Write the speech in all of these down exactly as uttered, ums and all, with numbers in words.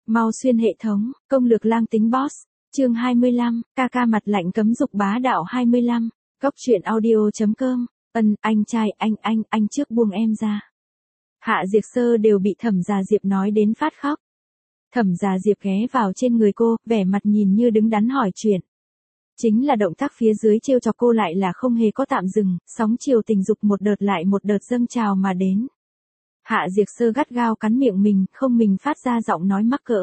Mau xuyên hệ thống, công lược lang tính boss. Chương hai mươi lăm, ca ca mặt lạnh cấm dục bá đạo hai mươi lăm. Cốc truyện audio.com. Ân, anh trai, anh anh, anh trước buông em ra. Hạ Diệp Sơ đều bị Thẩm Gia Diệp nói đến phát khóc. Thẩm Gia Diệp ghé vào trên người cô, vẻ mặt nhìn như đứng đắn hỏi chuyện. Chính là động tác phía dưới trêu chọc cô lại là không hề có tạm dừng, sóng chiều tình dục một đợt lại một đợt dâng trào mà đến. Hạ Diệp Sơ gắt gao cắn miệng mình, không mình phát ra giọng nói mắc cỡ.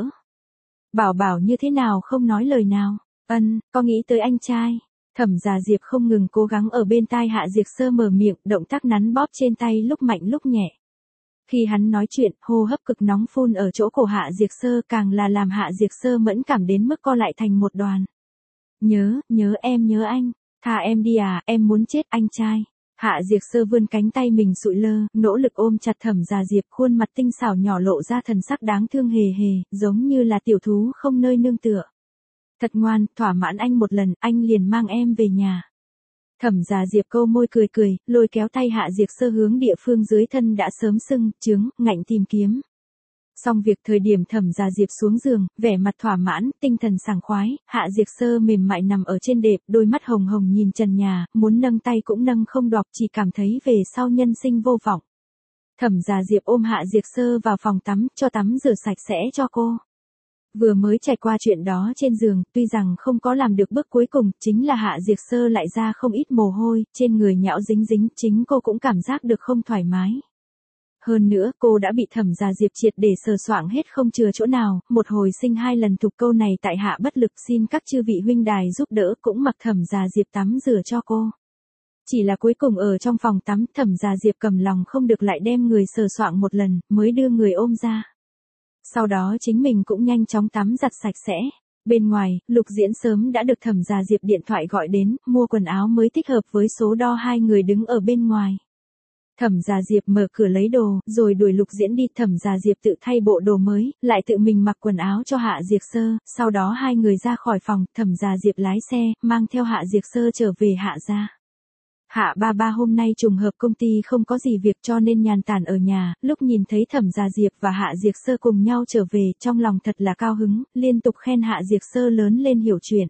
Bảo bảo như thế nào không nói lời nào. Ân, có nghĩ tới anh trai. Thẩm Gia Diệp không ngừng cố gắng ở bên tai Hạ Diệp Sơ mở miệng, động tác nắn bóp trên tay lúc mạnh lúc nhẹ. Khi hắn nói chuyện, hô hấp cực nóng phun ở chỗ cổ Hạ Diệp Sơ càng là làm Hạ Diệp Sơ mẫn cảm đến mức co lại thành một đoàn. Nhớ, nhớ em nhớ anh, tha em đi à, em muốn chết anh trai. Hạ Diệp Sơ vươn cánh tay mình sụi lơ, nỗ lực ôm chặt Thẩm Gia Diệp, khuôn mặt tinh xảo nhỏ lộ ra thần sắc đáng thương hề hề, giống như là tiểu thú không nơi nương tựa. Thật ngoan, thỏa mãn anh một lần, anh liền mang em về nhà. Thẩm Gia Diệp câu môi cười cười, lôi kéo tay Hạ Diệp Sơ hướng địa phương dưới thân đã sớm sưng, trướng, ngạnh tìm kiếm. Xong việc thời điểm Thẩm Gia Diệp xuống giường, vẻ mặt thỏa mãn, tinh thần sảng khoái, Hạ Diệp Sơ mềm mại nằm ở trên đệm, đôi mắt hồng hồng nhìn trần nhà, muốn nâng tay cũng nâng không đọc, chỉ cảm thấy về sau nhân sinh vô vọng. Thẩm Gia Diệp ôm Hạ Diệp Sơ vào phòng tắm, cho tắm rửa sạch sẽ cho cô. Vừa mới trải qua chuyện đó trên giường, tuy rằng không có làm được bước cuối cùng, chính là Hạ Diệp Sơ lại ra không ít mồ hôi, trên người nhão dính dính, chính cô cũng cảm giác được không thoải mái. Hơn nữa, cô đã bị Thẩm Gia Diệp triệt để sờ soạng hết không chừa chỗ nào, một hồi sinh hai lần thục câu này tại hạ bất lực xin các chư vị huynh đài giúp đỡ cũng mặc Thẩm Gia Diệp tắm rửa cho cô. Chỉ là cuối cùng ở trong phòng tắm, Thẩm Gia Diệp cầm lòng không được lại đem người sờ soạng một lần, mới đưa người ôm ra. Sau đó chính mình cũng nhanh chóng tắm giặt sạch sẽ. Bên ngoài, Lục Diễn sớm đã được Thẩm Gia Diệp điện thoại gọi đến, mua quần áo mới thích hợp với số đo hai người đứng ở bên ngoài. Thẩm Gia Diệp mở cửa lấy đồ, rồi đuổi Lục Diễn đi, Thẩm Gia Diệp tự thay bộ đồ mới, lại tự mình mặc quần áo cho Hạ Diệp Sơ, sau đó hai người ra khỏi phòng, Thẩm Gia Diệp lái xe, mang theo Hạ Diệp Sơ trở về Hạ gia. Hạ ba ba hôm nay trùng hợp công ty không có gì việc cho nên nhàn tản ở nhà, lúc nhìn thấy Thẩm Gia Diệp và Hạ Diệp Sơ cùng nhau trở về, trong lòng thật là cao hứng, liên tục khen Hạ Diệp Sơ lớn lên hiểu chuyện.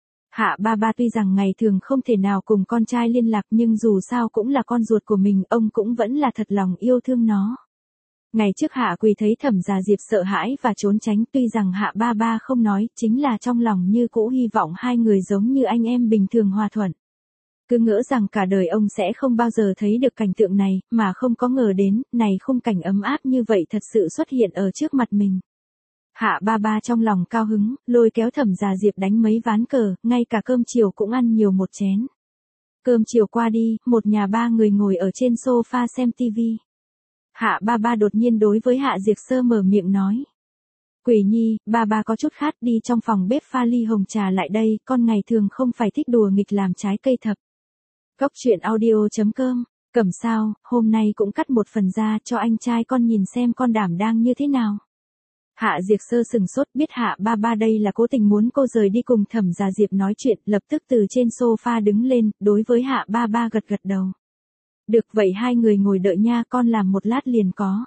Hạ ba ba tuy rằng ngày thường không thể nào cùng con trai liên lạc nhưng dù sao cũng là con ruột của mình, ông cũng vẫn là thật lòng yêu thương nó. Ngày trước Hạ Quỳ thấy Thẩm Gia Diệp sợ hãi và trốn tránh, tuy rằng Hạ ba ba không nói, chính là trong lòng như cũ hy vọng hai người giống như anh em bình thường hòa thuận. Cứ ngỡ rằng cả đời ông sẽ không bao giờ thấy được cảnh tượng này, mà không có ngờ đến, này khung cảnh ấm áp như vậy thật sự xuất hiện ở trước mặt mình. Hạ ba ba trong lòng cao hứng, lôi kéo Thẩm Gia Diệp đánh mấy ván cờ, ngay cả cơm chiều cũng ăn nhiều một chén. Cơm chiều qua đi, một nhà ba người ngồi ở trên sofa xem tivi. Hạ ba ba đột nhiên đối với Hạ Diệp Sơ mở miệng nói. Quỷ nhi, ba ba có chút khát, đi trong phòng bếp pha ly hồng trà lại đây, con ngày thường không phải thích đùa nghịch làm trái cây thập. Cốc truyện audio.com, Cẩm sao, hôm nay cũng cắt một phần ra cho anh trai con nhìn xem con đảm đang như thế nào. Hạ Diệp Sơ sừng sốt, biết Hạ ba ba đây là cố tình muốn cô rời đi cùng Thẩm Gia Diệp nói chuyện, lập tức từ trên sofa đứng lên, đối với Hạ ba ba gật gật đầu. Được vậy hai người ngồi đợi nha, con làm một lát liền có.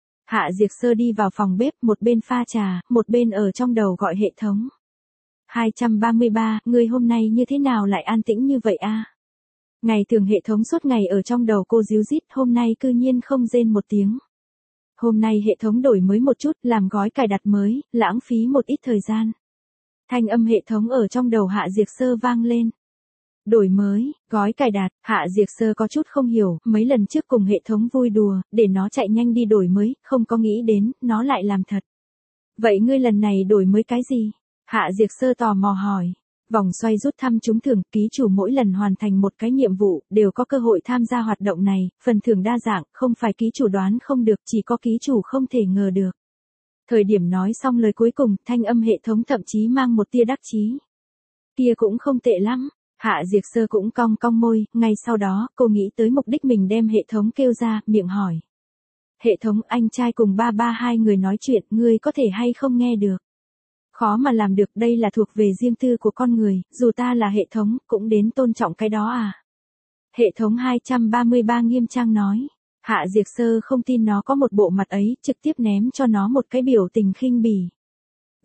Hạ Diệp Sơ đi vào phòng bếp, một bên pha trà, một bên ở trong đầu gọi hệ thống. hai ba ba, ngươi hôm nay như thế nào lại an tĩnh như vậy a? Ngày thường hệ thống suốt ngày ở trong đầu cô ríu rít, hôm nay cư nhiên không rên một tiếng. Hôm nay hệ thống đổi mới một chút, làm gói cài đặt mới, lãng phí một ít thời gian. Thanh âm hệ thống ở trong đầu Hạ Diệp Sơ vang lên. Đổi mới, gói cài đặt, Hạ Diệp Sơ có chút không hiểu, mấy lần trước cùng hệ thống vui đùa, để nó chạy nhanh đi đổi mới, không có nghĩ đến, nó lại làm thật. Vậy ngươi lần này đổi mới cái gì? Hạ Diệp Sơ tò mò hỏi. Vòng xoay rút thăm trúng thưởng, ký chủ mỗi lần hoàn thành một cái nhiệm vụ, đều có cơ hội tham gia hoạt động này, phần thưởng đa dạng, không phải ký chủ đoán không được, chỉ có ký chủ không thể ngờ được. Thời điểm nói xong lời cuối cùng, thanh âm hệ thống thậm chí mang một tia đắc chí. Kia cũng không tệ lắm. Hạ Diệp Sơ cũng cong cong môi, ngay sau đó, cô nghĩ tới mục đích mình đem hệ thống kêu ra, miệng hỏi. Hệ thống, anh trai cùng ba ba hai người nói chuyện, ngươi có thể hay không nghe được? Khó mà làm được, đây là thuộc về riêng tư của con người, dù ta là hệ thống, cũng đến tôn trọng cái đó à. Hệ thống hai ba ba nghiêm trang nói. Hạ Diệp Sơ không tin nó có một bộ mặt ấy, trực tiếp ném cho nó một cái biểu tình khinh bỉ.